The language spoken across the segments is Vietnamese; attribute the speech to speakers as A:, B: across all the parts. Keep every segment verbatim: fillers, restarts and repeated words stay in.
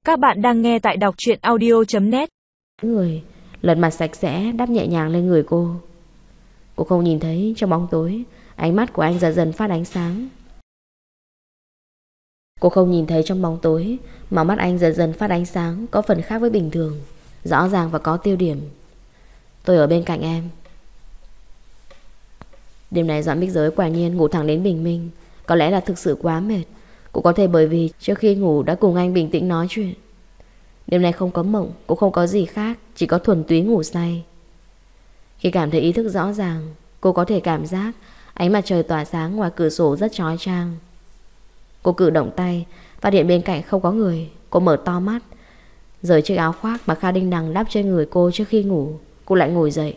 A: Các bạn đang nghe tại đọc truyện audio chấm net.
B: Người lật mặt sạch sẽ đắp nhẹ nhàng lên người cô. Cô không nhìn thấy trong bóng tối ánh mắt của anh dần dần phát ánh sáng. Cô không nhìn thấy trong bóng tối mà mắt anh dần dần phát ánh sáng, có phần khác với bình thường, rõ ràng và có tiêu điểm. Tôi ở bên cạnh em. Đêm nay Doãn Bích Giới quả nhiên ngủ thẳng đến bình minh. Có lẽ là thực sự quá mệt. Cũng có thể bởi vì trước khi ngủ đã cùng anh bình tĩnh nói chuyện. Đêm nay không có mộng, cũng không có gì khác, chỉ có thuần túy ngủ say. Khi cảm thấy ý thức rõ ràng, cô có thể cảm giác ánh mặt trời tỏa sáng ngoài cửa sổ rất chói chang. Cô cử động tay, phát hiện bên cạnh không có người. Cô mở to mắt, rời chiếc áo khoác mà Kha Đinh Đằng đắp trên người cô trước khi ngủ. Cô lại ngồi dậy.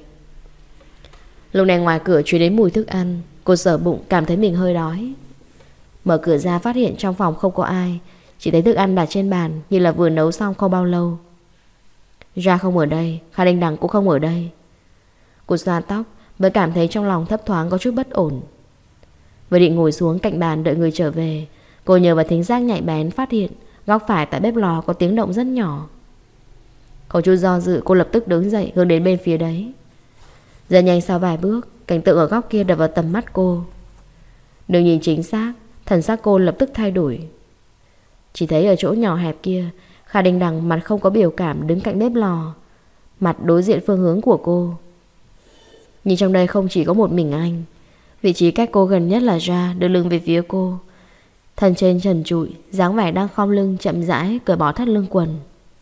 B: Lúc này ngoài cửa truyền đến mùi thức ăn. Cô sờ bụng cảm thấy mình hơi đói. Mở cửa ra phát hiện trong phòng không có ai, chỉ thấy thức ăn đặt trên bàn như là vừa nấu xong không bao lâu. Ra không ở đây, Kha Đinh Đằng cũng không ở đây. Cô xoa tóc mới cảm thấy trong lòng thấp thoáng có chút bất ổn. Vừa định ngồi xuống cạnh bàn đợi người trở về, cô nhờ vào thính giác nhạy bén phát hiện góc phải tại bếp lò có tiếng động rất nhỏ. Không chút do dự, cô lập tức đứng dậy hướng đến bên phía đấy. Rất nhanh sau vài bước, cảnh tượng ở góc kia đập vào tầm mắt cô. Đừng nhìn chính xác, thần sắc cô lập tức thay đổi. Chỉ thấy ở chỗ nhỏ hẹp kia, Kha Đinh Đằng mặt không có biểu cảm đứng cạnh bếp lò, mặt đối diện phương hướng của cô. Nhưng trong đây không chỉ có một mình anh. Vị trí cách cô gần nhất là Ra, đưa lưng về phía cô, thân trên trần trụi, dáng vẻ đang khom lưng chậm rãi cởi bỏ thắt lưng quần.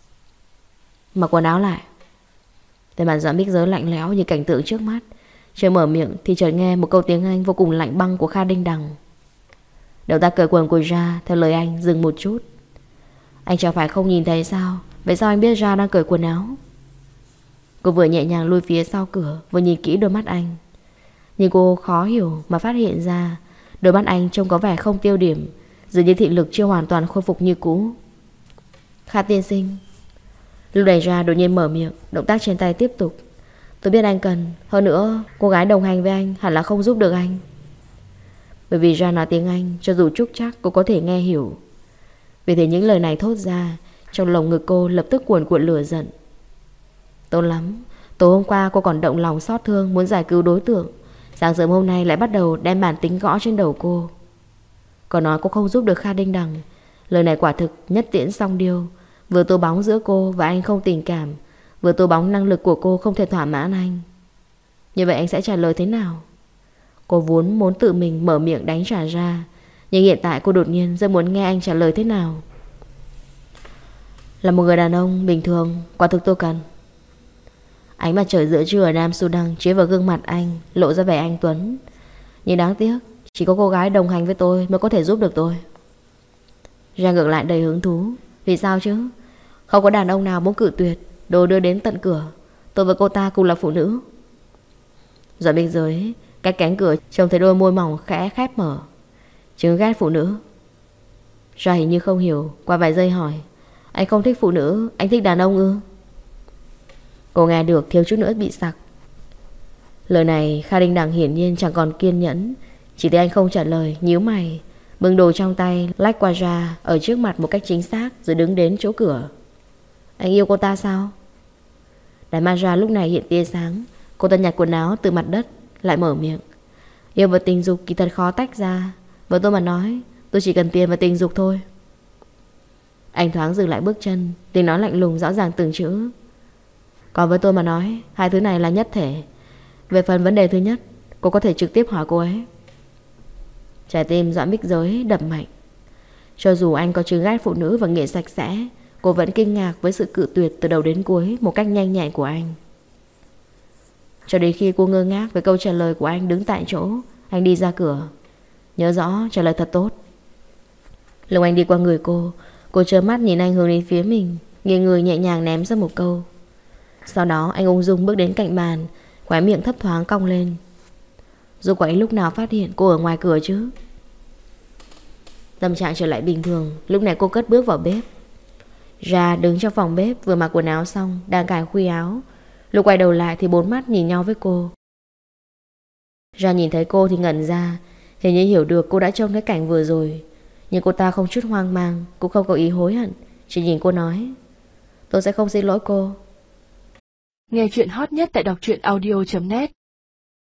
B: Mặc quần áo lại. Tên mặt Doãn Bích Giới lạnh lẽo như cảnh tượng trước mắt. Chưa mở miệng thì chợt nghe một câu tiếng Anh vô cùng lạnh băng của Kha Đinh Đằng. Động tác cởi quần của Ra theo lời anh dừng một chút. Anh chẳng phải không nhìn thấy sao? Vậy sao anh biết Ra đang cởi quần áo? Cô vừa nhẹ nhàng lùi phía sau cửa, vừa nhìn kỹ đôi mắt anh. Nhưng cô khó hiểu mà phát hiện ra đôi mắt anh trông có vẻ không tiêu điểm, dường như thị lực chưa hoàn toàn khôi phục như cũ. Kha tiên sinh. Lúc này Ra đột nhiên mở miệng, động tác trên tay tiếp tục. Tôi biết anh cần, hơn nữa cô gái đồng hành với anh hẳn là không giúp được anh. Bởi vì Ra nói tiếng Anh, cho dù trúc chắc cô có thể nghe hiểu. Vì thế những lời này thốt ra, trong lồng ngực cô lập tức cuồn cuộn lửa giận. Tốt lắm, tối hôm qua cô còn động lòng xót thương muốn giải cứu đối tượng, sáng sớm hôm nay lại bắt đầu đem bản tính gõ trên đầu cô. Còn nói cô không giúp được Kha Đinh Đằng, lời này quả thực nhất tiễn song điêu. Vừa tô bóng giữa cô và anh không tình cảm, vừa tô bóng năng lực của cô không thể thỏa mãn anh. Như vậy anh sẽ trả lời thế nào? Cô vốn muốn tự mình mở miệng đánh trả Ra, nhưng hiện tại cô đột nhiên rất muốn nghe anh trả lời thế nào. Là một người đàn ông bình thường, quả thực tôi cần. Ánh mặt trời giữa trưa ở Nam Sudan chiếu vào gương mặt anh, lộ ra vẻ anh tuấn. Nhưng đáng tiếc, chỉ có cô gái đồng hành với tôi mới có thể giúp được tôi. Ra ngược lại đầy hứng thú. Vì sao chứ? Không có đàn ông nào muốn cự tuyệt, đồ đưa đến tận cửa. Tôi và cô ta cùng là phụ nữ. Doãn Bích Giới cách cánh cửa trông thấy đôi môi mỏng khẽ khép mở. Chứng ghét phụ nữ. Ra hình như không hiểu, qua vài giây hỏi. Anh không thích phụ nữ, anh thích đàn ông ư? Cô nghe được thiếu chút nữa bị sặc. Lời này Kha Đinh Đằng hiển nhiên chẳng còn kiên nhẫn. Chỉ thấy anh không trả lời, nhíu mày, bưng đồ trong tay lách qua Ra ở trước mặt một cách chính xác, rồi đứng đến chỗ cửa. Anh yêu cô ta sao? Đáy mắt Ra lúc này hiện tia sáng. Cô ta nhặt quần áo từ mặt đất, lại mở miệng. Yêu và tình dục kỳ thật khó tách ra. Với tôi mà nói, tôi chỉ cần tiền và tình dục thôi. Anh thoáng dừng lại bước chân, tiếng nói lạnh lùng rõ ràng từng chữ. Còn với tôi mà nói, hai thứ này là nhất thể. Về phần vấn đề thứ nhất, cô có thể trực tiếp hỏi cô ấy. Trái tim Doãn Bích Giới đập mạnh. Cho dù anh có chứng ghét phụ nữ và nghiện sạch sẽ, cô vẫn kinh ngạc với sự cự tuyệt từ đầu đến cuối một cách nhanh nhẹn của anh. Cho đến khi cô ngơ ngác với câu trả lời của anh đứng tại chỗ, anh đi ra cửa. Nhớ rõ trả lời thật tốt. Lúc anh đi qua người cô, cô trơ mắt nhìn anh hướng đến phía mình, nghiêng người nhẹ nhàng ném ra một câu. Sau đó anh ung dung bước đến cạnh bàn, khóe miệng thấp thoáng cong lên. Dù quả ấy lúc nào phát hiện cô ở ngoài cửa chứ? Tâm trạng trở lại bình thường, lúc này cô cất bước vào bếp. Ra đứng trong phòng bếp vừa mặc quần áo xong, đang cài khuy áo. Lúc quay đầu lại thì bốn mắt nhìn nhau với cô. Ra nhìn thấy cô thì ngẩn ra, hình như hiểu được cô đã trông thấy cảnh vừa rồi. Nhưng cô ta không chút hoang mang, cũng không có ý hối hận, Chị nhìn cô nói, tôi sẽ không xin lỗi cô.
A: Nghe chuyện hot nhất tại đọc truyện audio chấm net.